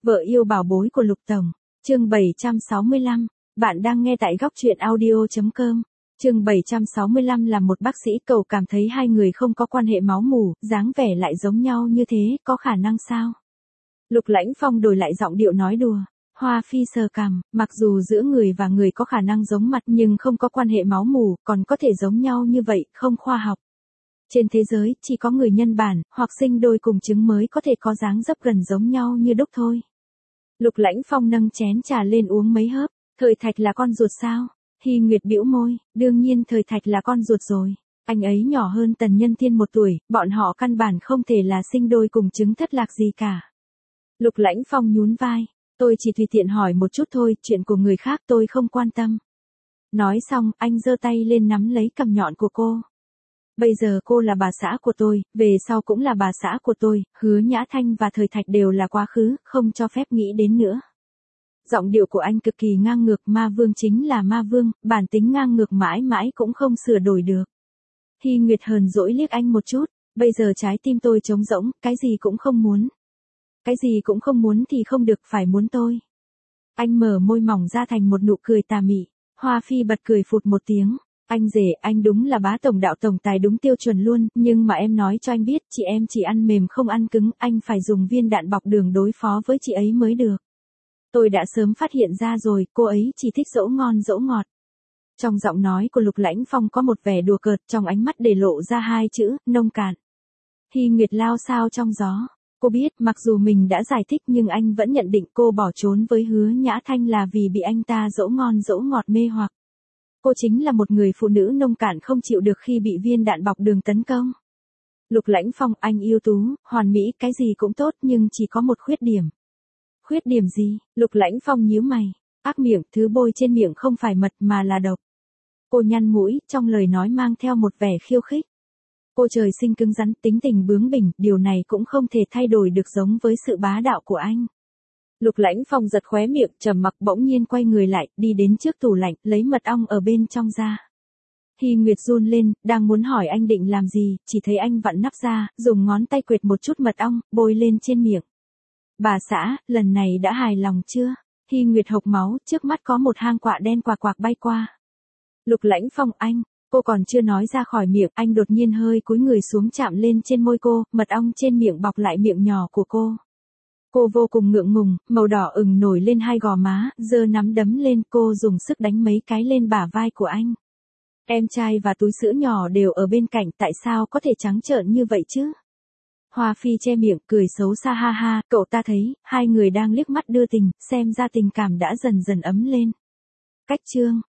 Vợ yêu bảo bối của Lục Tổng. Chương 765. Bạn đang nghe tại góc truyện audio.com. Chương 765 là một bác sĩ, cậu cảm thấy hai người không có quan hệ máu mủ, dáng vẻ lại giống nhau như thế, có khả năng sao? Lục Lãnh Phong đổi lại giọng điệu nói đùa. Hoa Phi sờ cằm, mặc dù giữa người và người có khả năng giống mặt nhưng không có quan hệ máu mủ, còn có thể giống nhau như vậy, không khoa học. Trên thế giới, chỉ có người nhân bản, hoặc sinh đôi cùng trứng mới có thể có dáng dấp gần giống nhau như đúc thôi. Lục Lãnh Phong nâng chén trà lên uống mấy hớp. Thời Thạch là con ruột sao? Hy Nguyệt bĩu môi, đương nhiên Thời Thạch là con ruột rồi. Anh ấy nhỏ hơn Tần Nhân Thiên 1 tuổi, bọn họ căn bản không thể là sinh đôi cùng trứng thất lạc gì cả. Lục Lãnh Phong nhún vai, tôi chỉ tùy tiện hỏi một chút thôi, chuyện của người khác tôi không quan tâm. Nói xong, anh giơ tay lên nắm lấy cằm nhọn của cô. Bây giờ cô là bà xã của tôi, về sau cũng là bà xã của tôi, Hứa Nhã Thanh và Thời Thạch đều là quá khứ, không cho phép nghĩ đến nữa. Giọng điệu của anh cực kỳ ngang ngược, ma vương chính là ma vương, bản tính ngang ngược mãi mãi cũng không sửa đổi được. Hy Nguyệt hờn dỗi liếc anh một chút, bây giờ trái tim tôi trống rỗng, cái gì cũng không muốn. Cái gì cũng không muốn thì không được, phải muốn tôi. Anh mở môi mỏng ra thành một nụ cười tà mị. Hoa Phi bật cười phụt một tiếng. Anh rể, anh đúng là bá tổng đạo tổng tài đúng tiêu chuẩn luôn, nhưng mà em nói cho anh biết, chị em chỉ ăn mềm không ăn cứng, anh phải dùng viên đạn bọc đường đối phó với chị ấy mới được. Tôi đã sớm phát hiện ra rồi, cô ấy chỉ thích dỗ ngon dỗ ngọt. Trong giọng nói của Lục Lãnh Phong có một vẻ đùa cợt, trong ánh mắt để lộ ra 2 chữ, nông cạn. Hy Nguyệt lao sao trong gió. Cô biết, mặc dù mình đã giải thích nhưng anh vẫn nhận định cô bỏ trốn với Hứa Nhã Thanh là vì bị anh ta dỗ ngon dỗ ngọt mê hoặc. Cô chính là một người phụ nữ nông cạn không chịu được khi bị viên đạn bọc đường tấn công. Lục Lãnh Phong, anh ưu tú, hoàn mỹ, cái gì cũng tốt nhưng chỉ có một khuyết điểm. Khuyết điểm gì? Lục Lãnh Phong nhíu mày. Ác miệng, thứ bôi trên miệng không phải mật mà là độc. Cô nhăn mũi, trong lời nói mang theo một vẻ khiêu khích. Cô trời sinh cứng rắn, tính tình bướng bỉnh, điều này cũng không thể thay đổi được giống với sự bá đạo của anh. Lục Lãnh Phong giật khóe miệng, trầm mặc, bỗng nhiên quay người lại, đi đến trước tủ lạnh, lấy mật ong ở bên trong ra. Hy Nguyệt run lên, đang muốn hỏi anh định làm gì, chỉ thấy anh vặn nắp ra, dùng ngón tay quệt một chút mật ong, bôi lên trên miệng. Bà xã, lần này đã hài lòng chưa? Hy Nguyệt hộc máu, trước mắt có một hang quạ đen quạc quạc bay qua. Lục Lãnh Phong, anh, cô còn chưa nói ra khỏi miệng, anh đột nhiên hơi cúi người xuống chạm lên trên môi cô, mật ong trên miệng bọc lại miệng nhỏ của cô. Cô vô cùng ngượng ngùng, màu đỏ ửng nổi lên 2 gò má, giơ nắm đấm lên, cô dùng sức đánh mấy cái lên bả vai của anh. Em trai và túi sữa nhỏ đều ở bên cạnh, tại sao có thể trắng trợn như vậy chứ? Hoa Phi che miệng, cười xấu xa ha ha, cậu ta thấy, hai người đang liếc mắt đưa tình, xem ra tình cảm đã dần dần ấm lên. Cách chương